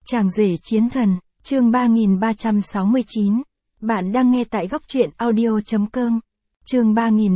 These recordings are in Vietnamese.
Chàng rể chiến thần, chương 3369. Bạn đang nghe tại góc truyện audio.com. Chương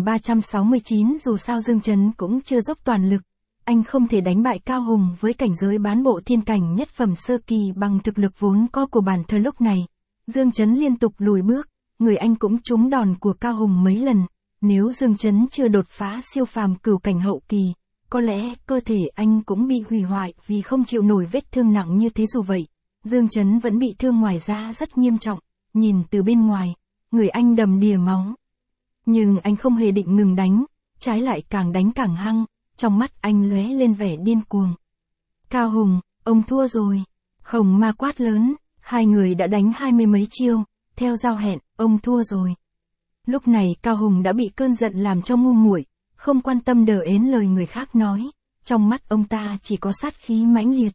3369. Dù sao Dương Chấn cũng chưa dốc toàn lực. Anh không thể đánh bại Cao Hùng với cảnh giới bán bộ thiên cảnh nhất phẩm sơ kỳ bằng thực lực vốn có của bản thân lúc này. Dương Chấn liên tục lùi bước, người anh cũng trúng đòn của Cao Hùng mấy lần. Nếu Dương Chấn chưa đột phá siêu phàm cửu cảnh hậu kỳ, có lẽ cơ thể anh cũng bị hủy hoại vì không chịu nổi vết thương nặng như thế. Dù vậy, Dương Chấn vẫn bị thương ngoài da rất nghiêm trọng, nhìn từ bên ngoài, người anh đầm đìa máu. Nhưng anh không hề định ngừng đánh, trái lại càng đánh càng hăng, trong mắt anh lóe lên vẻ điên cuồng. Cao Hùng, ông thua rồi. Hồng Ma quát lớn, hai người đã đánh 20 mấy chiêu, theo giao hẹn, ông thua rồi. Lúc này Cao Hùng đã bị cơn giận làm cho ngu muội, không quan tâm đờ ến lời người khác nói, trong mắt ông ta chỉ có sát khí mãnh liệt.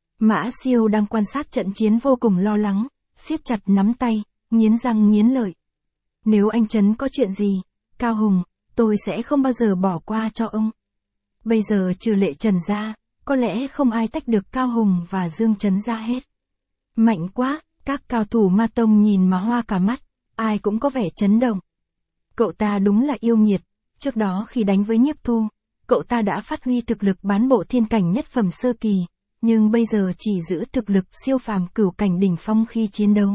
Mã Siêu đang quan sát trận chiến vô cùng lo lắng, siết chặt nắm tay, nghiến răng nghiến lợi. Nếu anh Chấn có chuyện gì, Cao Hùng, tôi sẽ không bao giờ bỏ qua cho ông. Bây giờ trừ Lệ Trần ra, có lẽ không ai tách được Cao Hùng và Dương Chấn ra hết. Mạnh quá, các cao thủ Ma Tông nhìn mà hoa cả mắt, ai cũng có vẻ chấn động. Cậu ta đúng là yêu nghiệt, trước đó khi đánh với Nhiếp Thu, cậu ta đã phát huy thực lực bán bộ thiên cảnh nhất phẩm sơ kỳ, nhưng bây giờ chỉ giữ thực lực siêu phàm cửu cảnh đỉnh phong khi chiến đấu.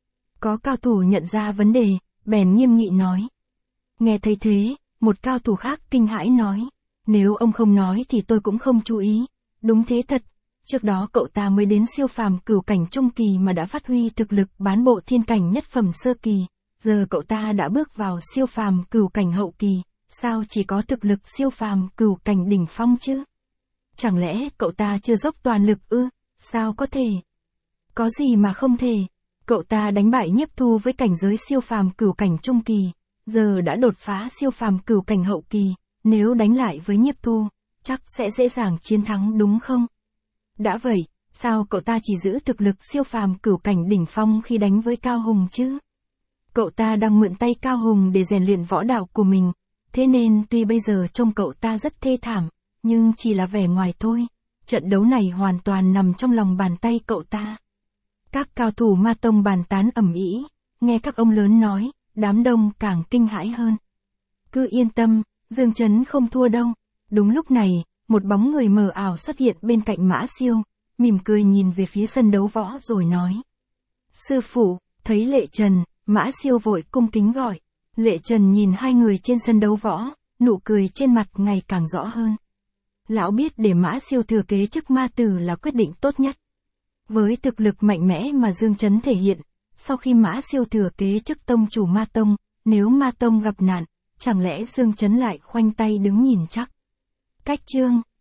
Có cao thủ nhận ra vấn đề, bèn nghiêm nghị nói. Nghe thấy thế, một cao thủ khác kinh hãi nói, nếu ông không nói thì tôi cũng không chú ý. Đúng thế thật, trước đó cậu ta mới đến siêu phàm cửu cảnh trung kỳ mà đã phát huy thực lực bán bộ thiên cảnh nhất phẩm sơ kỳ, giờ cậu ta đã bước vào siêu phàm cửu cảnh hậu kỳ, sao chỉ có thực lực siêu phàm cửu cảnh đỉnh phong chứ? Chẳng lẽ cậu ta chưa dốc toàn lực ư? Sao có thể? Có gì mà không thể? Cậu ta đánh bại Nhiếp Thu với cảnh giới siêu phàm cửu cảnh trung kỳ, giờ đã đột phá siêu phàm cửu cảnh hậu kỳ, nếu đánh lại với Nhiếp Thu, chắc sẽ dễ dàng chiến thắng đúng không? Đã vậy, sao cậu ta chỉ giữ thực lực siêu phàm cửu cảnh đỉnh phong khi đánh với Cao Hùng chứ? Cậu ta đang mượn tay Cao Hùng để rèn luyện võ đạo của mình, thế nên tuy bây giờ trông cậu ta rất thê thảm, nhưng chỉ là vẻ ngoài thôi, trận đấu này hoàn toàn nằm trong lòng bàn tay cậu ta. Các cao thủ Ma Tông bàn tán ầm ĩ, nghe các ông lớn nói, đám đông càng kinh hãi hơn. Cứ yên tâm, Dương Chấn không thua đâu. Đúng lúc này, một bóng người mờ ảo xuất hiện bên cạnh Mã Siêu, mỉm cười nhìn về phía sân đấu võ rồi nói. Sư phụ, thấy Lệ Trần, Mã Siêu vội cung kính gọi. Lệ Trần nhìn hai người trên sân đấu võ, nụ cười trên mặt ngày càng rõ hơn. Lão biết để Mã Siêu thừa kế chức ma tử là quyết định tốt nhất. Với thực lực mạnh mẽ mà Dương Chấn thể hiện, sau khi Mã Siêu thừa kế chức tông chủ Ma Tông, nếu Ma Tông gặp nạn, chẳng lẽ Dương Chấn lại khoanh tay đứng nhìn chắc? Cách chương